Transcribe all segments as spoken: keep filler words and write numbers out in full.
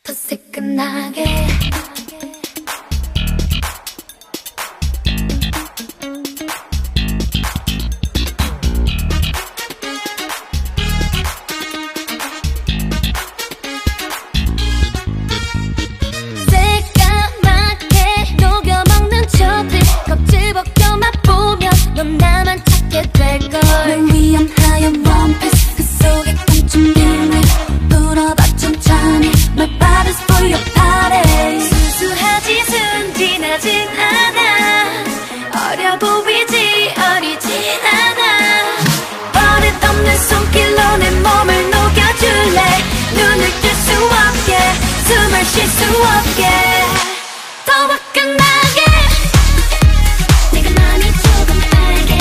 더 새끈하게 새까맣게 녹여먹는 척들 껍질 벗겨 맛보면 넌 나만 찾게 될걸. 널 위한 하얀 원피스 그 속에 깜짝 놀래 풀어봐 천천히 My body's for your party. 수수하지 순진하진 않아 어려 보이지 어리진 않아. 버릇없는 손길로 내 몸을 녹여줄래. 눈을 뜰 수 없게 숨을 쉴 수 없게 더 화끈하게 내가 맘이 조금 빨개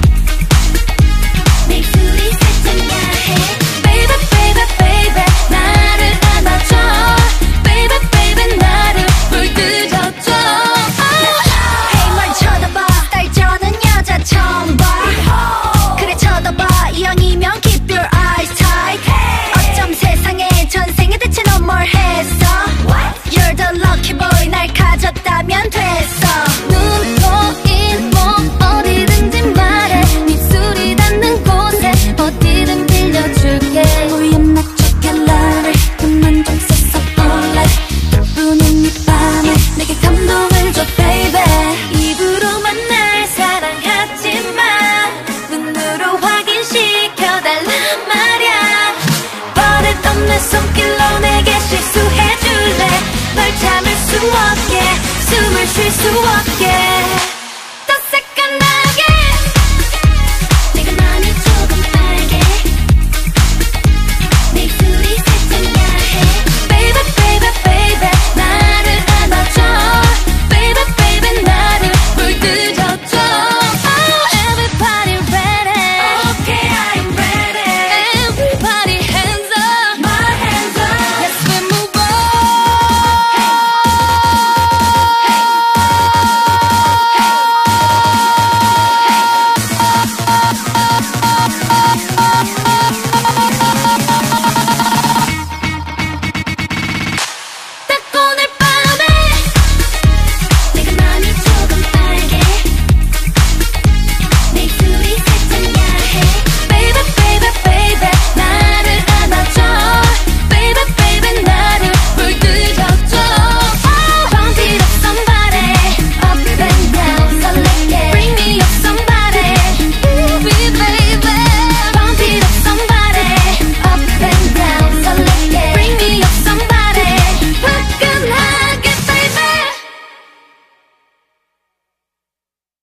내 입술이 살짝 야해 Baby baby baby 나를 안아줘 Baby baby 나를 물들여줘 Hey 뭘 쳐다봐 딸저는 여자 처음 봐 그래 쳐다봐 이왕이면 keep your eyes tight 어쩜 세상에 전생에 대체 넌 뭘 했어 You're the lucky boy 날 가졌다면 됐어. 눈, 코, 입, 목 어디든지 말해 입술이 닿는 곳에 어디든 빌려줄게. 우연 맞춰 갤러리 그만 좀 쏟아볼래. 뚫어보는 이 밤에 내게 감동을 줘 baby. 입으로만 날 사랑하지만 눈으로 확인시켜달란 말야. 버릇없는 손길로 내게 실수해줄래. 널 참을 수 없게 숨을 쉴 수 없게